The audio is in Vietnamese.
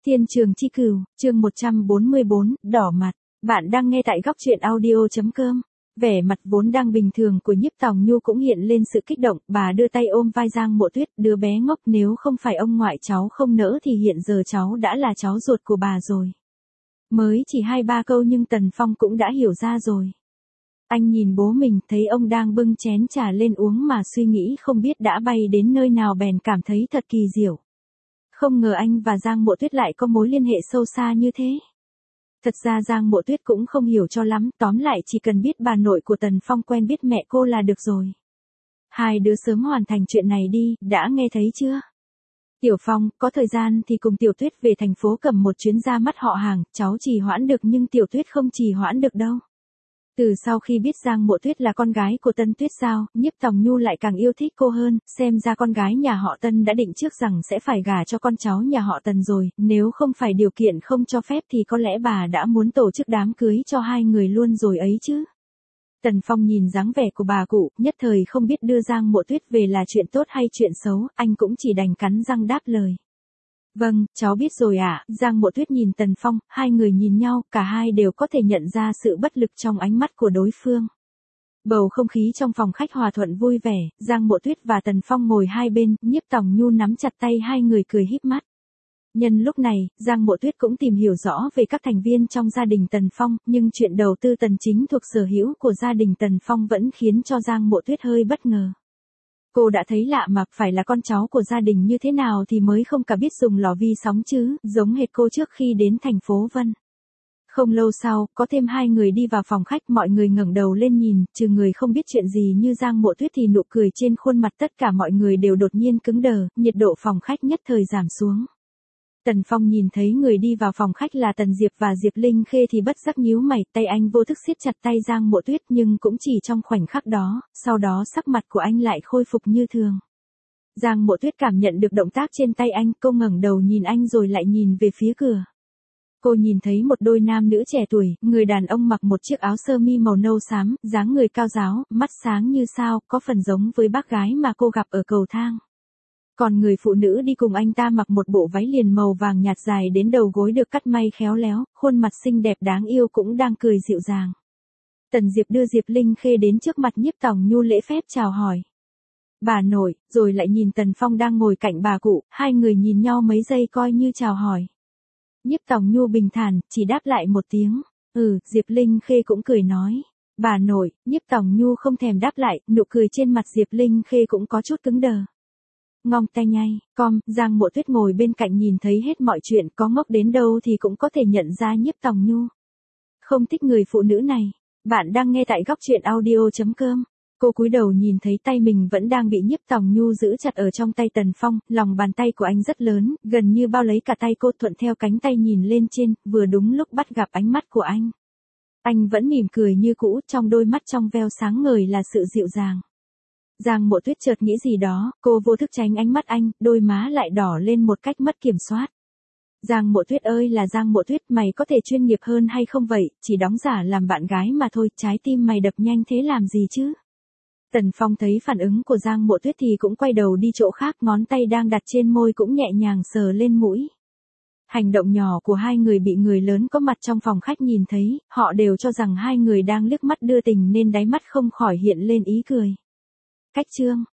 Thiên trường chi cửu, chương 144, đỏ mặt. Bạn đang nghe tại góc truyện audio.com. Vẻ mặt vốn đang bình thường của Nhiếp Tòng Nhu cũng hiện lên sự kích động, bà đưa tay ôm vai Giang Mộ Tuyết, đứa bé ngốc, nếu không phải ông ngoại cháu không nỡ thì hiện giờ cháu đã là cháu ruột của bà rồi. Mới chỉ 2-3 câu nhưng Tần Phong cũng đã hiểu ra rồi. Anh nhìn bố mình, thấy ông đang bưng chén trà lên uống mà suy nghĩ không biết đã bay đến nơi nào bèn cảm thấy thật kỳ diệu. Không ngờ anh và Giang Mộ Tuyết lại có mối liên hệ sâu xa như thế. Thật ra Giang Mộ Tuyết cũng không hiểu cho lắm, tóm lại chỉ cần biết bà nội của Tần Phong quen biết mẹ cô là được rồi. Hai đứa sớm hoàn thành chuyện này đi, đã nghe thấy chưa? Tiểu Phong, có thời gian thì cùng Tiểu Tuyết về thành phố cầm một chuyến ra mắt họ hàng, cháu trì hoãn được nhưng Tiểu Tuyết không trì hoãn được đâu. Từ sau khi biết Giang Mộ Tuyết là con gái của Tân Tuyết Giao, Nhiếp Tòng Nhu lại càng yêu thích cô hơn, xem ra con gái nhà họ Tân đã định trước rằng sẽ phải gả cho con cháu nhà họ Tần rồi, nếu không phải điều kiện không cho phép thì có lẽ bà đã muốn tổ chức đám cưới cho hai người luôn rồi ấy chứ. Tần Phong nhìn dáng vẻ của bà cụ, nhất thời không biết đưa Giang Mộ Tuyết về là chuyện tốt hay chuyện xấu, anh cũng chỉ đành cắn răng đáp lời. Vâng, cháu biết rồi ạ. Giang Mộ Tuyết nhìn Tần Phong, hai người nhìn nhau, cả hai đều có thể nhận ra sự bất lực trong ánh mắt của đối phương. Bầu không khí trong phòng khách hòa thuận vui vẻ, Giang Mộ Tuyết và Tần Phong ngồi hai bên, Nhiếp Tòng Nhu nắm chặt tay hai người cười híp mắt. Nhân lúc này, Giang Mộ Tuyết cũng tìm hiểu rõ về các thành viên trong gia đình Tần Phong, nhưng chuyện đầu tư Tần Chính thuộc sở hữu của gia đình Tần Phong vẫn khiến cho Giang Mộ Tuyết hơi bất ngờ. Cô đã thấy lạ mà, phải là con cháu của gia đình như thế nào thì mới không cả biết dùng lò vi sóng chứ, giống hệt cô trước khi đến thành phố Vân. Không lâu sau, có thêm hai người đi vào phòng khách, mọi người ngẩng đầu lên nhìn, trừ người không biết chuyện gì như Giang Mộ Tuyết thì nụ cười trên khuôn mặt tất cả mọi người đều đột nhiên cứng đờ, nhiệt độ phòng khách nhất thời giảm xuống. Tần Phong nhìn thấy người đi vào phòng khách là Tần Diệp và Diệp Linh Khê thì bất giác nhíu mày, tay anh vô thức siết chặt tay Giang Mộ Tuyết nhưng cũng chỉ trong khoảnh khắc đó, sau đó sắc mặt của anh lại khôi phục như thường. Giang Mộ Tuyết cảm nhận được động tác trên tay anh, cô ngẩng đầu nhìn anh rồi lại nhìn về phía cửa. Cô nhìn thấy một đôi nam nữ trẻ tuổi, người đàn ông mặc một chiếc áo sơ mi màu nâu xám, dáng người cao ráo, mắt sáng như sao, có phần giống với bác gái mà cô gặp ở cầu thang. Còn người phụ nữ đi cùng anh ta mặc một bộ váy liền màu vàng nhạt dài đến đầu gối được cắt may khéo léo, khuôn mặt xinh đẹp đáng yêu cũng đang cười dịu dàng. Tần Diệp đưa Diệp Linh Khê đến trước mặt Nhiếp Tòng Nhu lễ phép chào hỏi. Bà nội, rồi lại nhìn Tần Phong đang ngồi cạnh bà cụ, hai người nhìn nhau mấy giây coi như chào hỏi. Nhiếp Tòng Nhu bình thản, chỉ đáp lại một tiếng, Diệp Linh Khê cũng cười nói. Bà nội, Nhiếp Tòng Nhu không thèm đáp lại, nụ cười trên mặt Diệp Linh Khê cũng có chút cứng đờ. Ngong tay nhai, Giang Mộ Tuyết ngồi bên cạnh nhìn thấy hết mọi chuyện, có ngốc đến đâu thì cũng có thể nhận ra Nhiếp Tòng Nhu. Không thích người phụ nữ này. Bạn đang nghe tại góc truyện audio.com. Cô cúi đầu nhìn thấy tay mình vẫn đang bị Nhiếp Tòng Nhu giữ chặt ở trong tay Tần Phong, lòng bàn tay của anh rất lớn, gần như bao lấy cả tay cô, thuận theo cánh tay nhìn lên trên, vừa đúng lúc bắt gặp ánh mắt của anh. Anh vẫn mỉm cười như cũ, trong đôi mắt trong veo sáng ngời là sự dịu dàng. Giang Mộ Tuyết chợt nghĩ gì đó, cô vô thức tránh ánh mắt anh, đôi má lại đỏ lên một cách mất kiểm soát. Giang Mộ Tuyết ơi là Giang Mộ Tuyết, mày có thể chuyên nghiệp hơn hay không vậy, chỉ đóng giả làm bạn gái mà thôi, trái tim mày đập nhanh thế làm gì chứ? Tần Phong thấy phản ứng của Giang Mộ Tuyết thì cũng quay đầu đi chỗ khác, ngón tay đang đặt trên môi cũng nhẹ nhàng sờ lên mũi. Hành động nhỏ của hai người bị người lớn có mặt trong phòng khách nhìn thấy, họ đều cho rằng hai người đang liếc mắt đưa tình nên đáy mắt không khỏi hiện lên ý cười. Cách chương